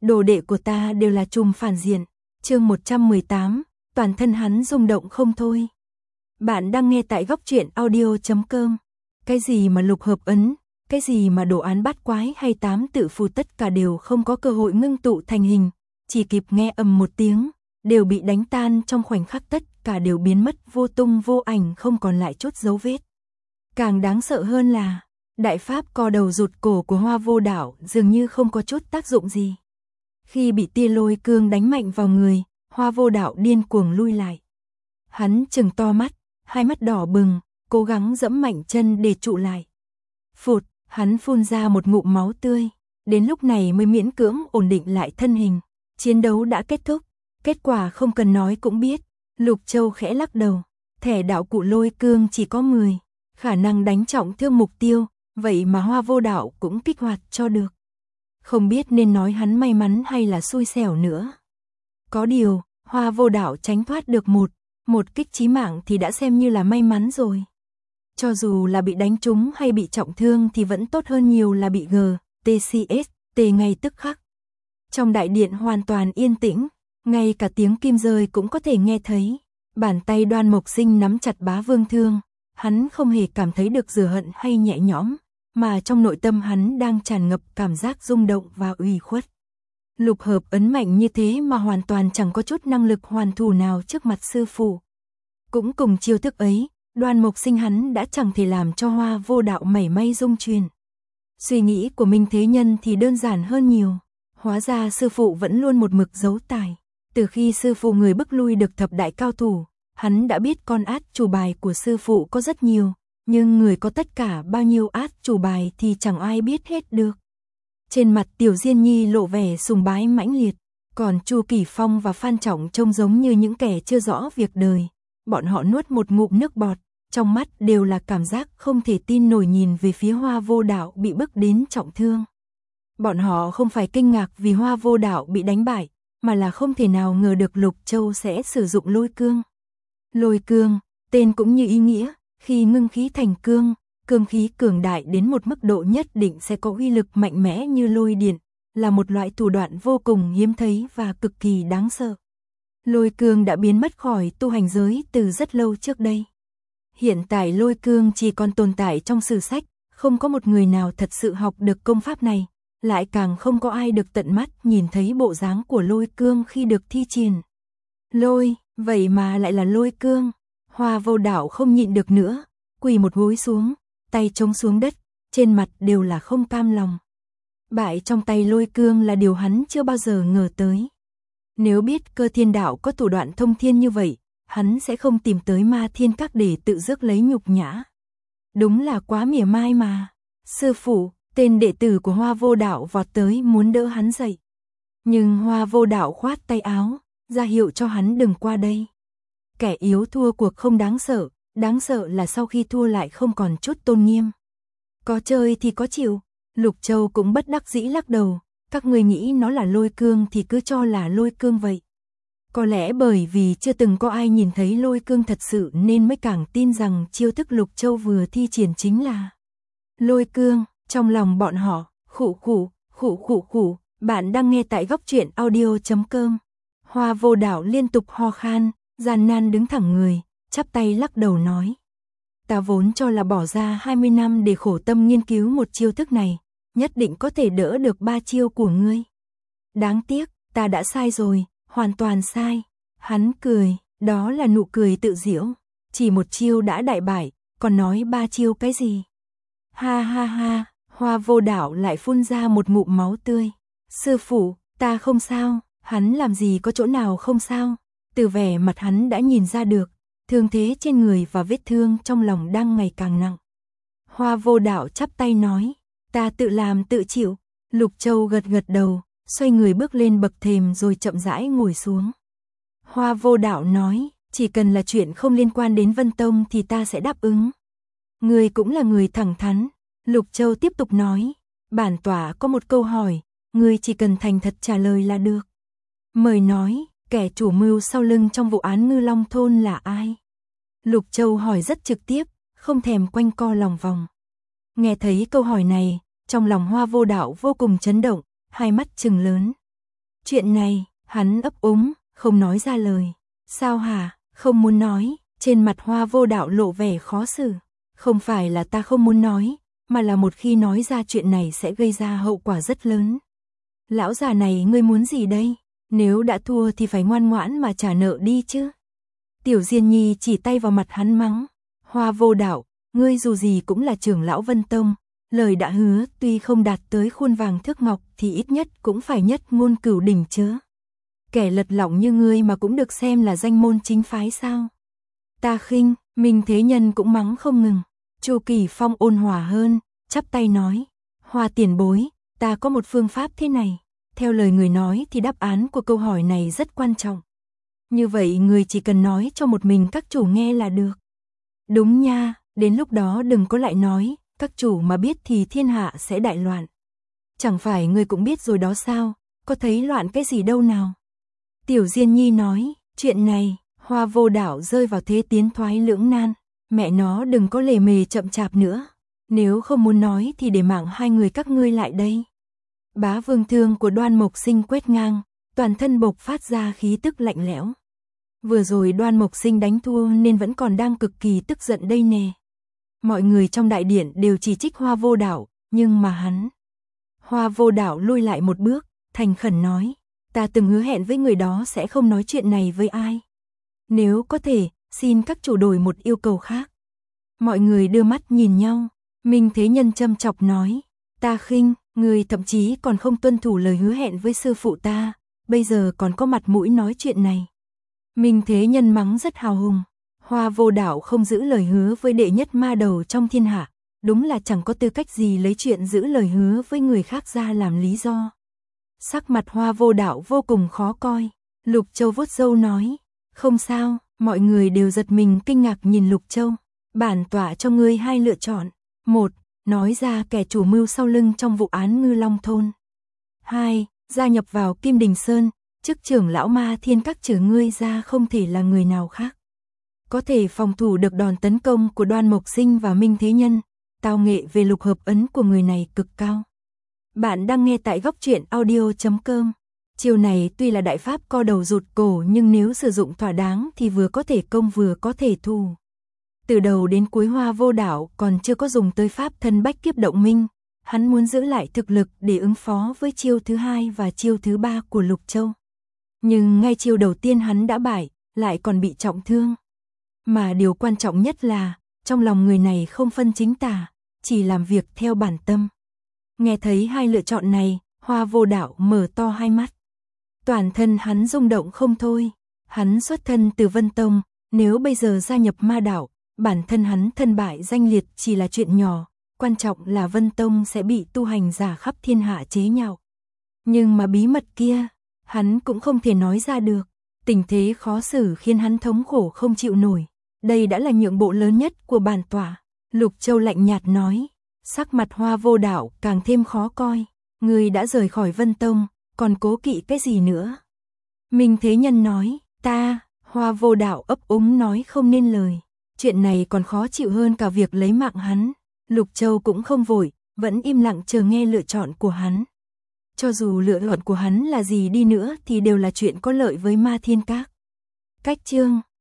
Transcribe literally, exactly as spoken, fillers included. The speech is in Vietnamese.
đồ đệ của ta đều là trùm phản diện. Chương một trăm mười tám, toàn thân hắn rung động không thôi. Bạn đang nghe tại góc truyện audio chấm com. Cái gì mà lục hợp ấn, cái gì mà đồ án bát quái hay tám tự phù tất cả đều không có cơ hội ngưng tụ thành hình, chỉ kịp nghe ầm một tiếng, đều bị đánh tan trong khoảnh khắc, tất cả đều biến mất vô tung vô ảnh, không còn lại chút dấu vết. Càng đáng sợ hơn là, đại pháp co đầu rụt cổ của Hoa Vô Đạo dường như không có chút tác dụng gì. Khi bị tia lôi cương đánh mạnh vào người, Hoa Vô Đạo điên cuồng lui lại. Hắn trừng to mắt, hai mắt đỏ bừng, cố gắng giẫm mạnh chân để trụ lại. Phụt, hắn phun ra một ngụm máu tươi, đến lúc này mới miễn cưỡng ổn định lại thân hình. Chiến đấu đã kết thúc, kết quả không cần nói cũng biết. Lục Châu khẽ lắc đầu, thẻ đạo cụ lôi cương chỉ có mười, khả năng đánh trọng thương mục tiêu, vậy mà Hoa Vô Đạo cũng kích hoạt cho được. Không biết nên nói hắn may mắn hay là xui xẻo nữa. Có điều, Hoa Vô Đạo tránh thoát được một, một kích chí mạng thì đã xem như là may mắn rồi. Cho dù là bị đánh trúng hay bị trọng thương thì vẫn tốt hơn nhiều là bị G, T C S, T ngay tức khắc. Trong đại điện hoàn toàn yên tĩnh, ngay cả tiếng kim rơi cũng có thể nghe thấy. Bàn tay Đoan Mộc Sinh nắm chặt bá vương thương, hắn không hề cảm thấy được dừ hận hay nhẹ nhõm, mà trong nội tâm hắn đang tràn ngập cảm giác rung động và ủy khuất. Lục hợp ấn mạnh như thế mà hoàn toàn chẳng có chút năng lực hoàn thủ nào trước mặt sư phụ. Cũng cùng chiêu thức ấy, Đoan Mộc Sinh hắn đã chẳng thể làm cho Hoa Vô Đạo mảy may rung chuyển. Suy nghĩ của Minh Thế Nhân thì đơn giản hơn nhiều. Hóa ra sư phụ vẫn luôn một mực giấu tài. Từ khi sư phụ người bức lui được thập đại cao thủ, hắn đã biết con át chủ bài của sư phụ có rất nhiều, nhưng người có tất cả bao nhiêu át chủ bài thì chẳng ai biết hết được. Trên mặt Tiểu Diên Nhi lộ vẻ sùng bái mãnh liệt, còn Chu Kỳ Phong và Phan Trọng trông giống như những kẻ chưa rõ việc đời. Bọn họ nuốt một ngụm nước bọt, trong mắt đều là cảm giác không thể tin nổi nhìn về phía Hoa Vô Đạo bị bức đến trọng thương. Bọn họ không phải kinh ngạc vì Hoa Vô Đạo bị đánh bại, mà là không thể nào ngờ được Lục Châu sẽ sử dụng lôi cương. Lôi cương, tên cũng như ý nghĩa, khi ngưng khí thành cương, cương khí cường đại đến một mức độ nhất định sẽ có uy lực mạnh mẽ như lôi điện, là một loại thủ đoạn vô cùng hiếm thấy và cực kỳ đáng sợ. Lôi cương đã biến mất khỏi tu hành giới từ rất lâu trước đây. Hiện tại lôi cương chỉ còn tồn tại trong sử sách, không có một người nào thật sự học được công pháp này, lại càng không có ai được tận mắt nhìn thấy bộ dáng của lôi cương khi được thi triển. Lôi, vậy mà lại là lôi cương. Hoa Vô Đạo không nhịn được nữa, quỳ một gối xuống, tay chống xuống đất, trên mặt đều là không cam lòng. Bại trong tay lôi cương là điều hắn chưa bao giờ ngờ tới. Nếu biết Cơ Thiên Đạo có thủ đoạn thông thiên như vậy, hắn sẽ không tìm tới Ma Thiên Các để tự rước lấy nhục nhã. Đúng là quá mỉa mai mà. Sư phụ, tên đệ tử của Hoa Vô Đạo vọt tới muốn đỡ hắn dậy. Nhưng Hoa Vô Đạo khoát tay áo, ra hiệu cho hắn đừng qua đây. Kẻ yếu thua cuộc không đáng sợ, đáng sợ là sau khi thua lại không còn chút tôn nghiêm. Có chơi thì có chịu. Lục Châu cũng bất đắc dĩ lắc đầu, các người nghĩ nó là lôi cương thì cứ cho là lôi cương vậy. Có lẽ bởi vì chưa từng có ai nhìn thấy lôi cương thật sự nên mới càng tin rằng chiêu thức Lục Châu vừa thi triển chính là lôi cương. Trong lòng bọn họ, khụ khụ, khụ khụ khụ, bạn đang nghe tại góc truyện audio chấm com. Hoa Vô Đạo liên tục ho khan, gian nan đứng thẳng người, chắp tay lắc đầu nói. Ta vốn cho là bỏ ra hai mươi năm để khổ tâm nghiên cứu một chiêu thức này, nhất định có thể đỡ được ba chiêu của ngươi. Đáng tiếc, ta đã sai rồi, hoàn toàn sai. Hắn cười, đó là nụ cười tự giễu, chỉ một chiêu đã đại bại, còn nói ba chiêu cái gì? Ha ha ha, Hoa Vô Đạo lại phun ra một ngụm máu tươi. Sư phụ, ta không sao, hắn làm gì có chỗ nào không sao. Từ vẻ mặt hắn đã nhìn ra được, thương thế trên người và vết thương trong lòng đang ngày càng nặng. Hoa Vô Đạo chắp tay nói, ta tự làm tự chịu. Lục Châu gật gật đầu, xoay người bước lên bậc thềm rồi chậm rãi ngồi xuống. Hoa Vô Đạo nói, chỉ cần là chuyện không liên quan đến Vân Tông thì ta sẽ đáp ứng. Người cũng là người thẳng thắn. Lục Châu tiếp tục nói, bản tỏa có một câu hỏi, người chỉ cần thành thật trả lời là được. Mời nói, kẻ chủ mưu sau lưng trong vụ án Ngư Long Thôn là ai? Lục Châu hỏi rất trực tiếp, không thèm quanh co lòng vòng. Nghe thấy câu hỏi này, trong lòng Hoa Vô Đạo vô cùng chấn động, hai mắt trừng lớn. Chuyện này, hắn ấp úng, không nói ra lời. Sao hả, không muốn nói, trên mặt Hoa Vô Đạo lộ vẻ khó xử. Không phải là ta không muốn nói, mà là một khi nói ra chuyện này sẽ gây ra hậu quả rất lớn. Lão già này ngươi muốn gì đây? Nếu đã thua thì phải ngoan ngoãn mà trả nợ đi chứ. Tiểu Diên Nhi chỉ tay vào mặt hắn mắng. Hoa Vô Đạo, ngươi dù gì cũng là trưởng lão Vân Tông. Lời đã hứa tuy không đạt tới khuôn vàng thước ngọc thì ít nhất cũng phải nhất ngôn cửu đỉnh chứ. Kẻ lật lọng như ngươi mà cũng được xem là danh môn chính phái sao? Ta khinh, Minh Thế Nhân cũng mắng không ngừng. Chu Kỳ Phong ôn hòa hơn, chắp tay nói. Hoa tiền bối, ta có một phương pháp thế này. Theo lời người nói thì đáp án của câu hỏi này rất quan trọng. Như vậy người chỉ cần nói cho một mình các chủ nghe là được. Đúng nha, đến lúc đó đừng có lại nói, các chủ mà biết thì thiên hạ sẽ đại loạn. Chẳng phải người cũng biết rồi đó sao, có thấy loạn cái gì đâu nào. Tiểu Diên Nhi nói, chuyện này, Hoa Vô Đạo rơi vào thế tiến thoái lưỡng nan. Mẹ nó đừng có lề mề chậm chạp nữa. Nếu không muốn nói thì để mạng hai người các ngươi lại đây. Bá vương thương của Đoan Mộc Sinh quét ngang, toàn thân bộc phát ra khí tức lạnh lẽo. Vừa rồi Đoan Mộc Sinh đánh thua nên vẫn còn đang cực kỳ tức giận đây nè. Mọi người trong đại điện đều chỉ trích Hoa Vô Đạo, nhưng mà hắn. Hoa Vô Đạo lui lại một bước, thành khẩn nói. Ta từng hứa hẹn với người đó sẽ không nói chuyện này với ai. Nếu có thể, xin các chủ đổi một yêu cầu khác. Mọi người đưa mắt nhìn nhau. Minh Thế Nhân châm chọc nói. Ta khinh, người thậm chí còn không tuân thủ lời hứa hẹn với sư phụ ta. Bây giờ còn có mặt mũi nói chuyện này. Minh Thế Nhân mắng rất hào hùng. Hoa Vô Đạo không giữ lời hứa với đệ nhất ma đầu trong thiên hạ. Đúng là chẳng có tư cách gì lấy chuyện giữ lời hứa với người khác ra làm lý do. Sắc mặt Hoa Vô Đạo vô cùng khó coi. Lục Châu vuốt râu nói. Không sao, mọi người đều giật mình kinh ngạc nhìn Lục Châu. Bản tọa cho ngươi hai lựa chọn. Một, nói ra kẻ chủ mưu sau lưng trong vụ án Ngư Long Thôn. Hai, gia nhập vào Kim Đình Sơn, chức trưởng lão Ma Thiên Các trừ ngươi ra không thể là người nào khác. Có thể phòng thủ được đòn tấn công của Đoan Mộc Sinh và Minh Thế Nhân, tao nghệ về lục hợp ấn của người này cực cao. Bạn đang nghe tại góc truyện audio chấm com. Chiêu này tuy là đại pháp co đầu rụt cổ nhưng nếu sử dụng thỏa đáng thì vừa có thể công vừa có thể thủ. Từ đầu đến cuối Hoa Vô Đạo còn chưa có dùng tới pháp thân bách kiếp động minh. Hắn muốn giữ lại thực lực để ứng phó với chiêu thứ hai và chiêu thứ ba của Lục Châu. Nhưng ngay chiêu đầu tiên hắn đã bại, lại còn bị trọng thương. Mà điều quan trọng nhất là, trong lòng người này không phân chính tà, chỉ làm việc theo bản tâm. Nghe thấy hai lựa chọn này, Hoa Vô Đạo mở to hai mắt. Toàn thân hắn rung động không thôi. Hắn xuất thân từ Vân Tông, nếu bây giờ gia nhập ma đạo, bản thân hắn thân bại danh liệt chỉ là chuyện nhỏ. Quan trọng là Vân Tông sẽ bị tu hành giả khắp thiên hạ chế nhạo. Nhưng mà bí mật kia, hắn cũng không thể nói ra được. Tình thế khó xử khiến hắn thống khổ không chịu nổi. Đây đã là nhượng bộ lớn nhất của bản tọa. Lục Châu lạnh nhạt nói. Sắc mặt Hoa Vô Đạo càng thêm khó coi. Người đã rời khỏi Vân Tông, còn cố kỵ cái gì nữa? Minh Thế Nhân nói. Ta, Hoa Vô Đạo ấp úng nói không nên lời. Chuyện này còn khó chịu hơn cả việc lấy mạng hắn. Lục Châu cũng không vội, vẫn im lặng chờ nghe lựa chọn của hắn. Cho dù lựa chọn của hắn là gì đi nữa thì đều là chuyện có lợi với Ma Thiên Các. Cách chương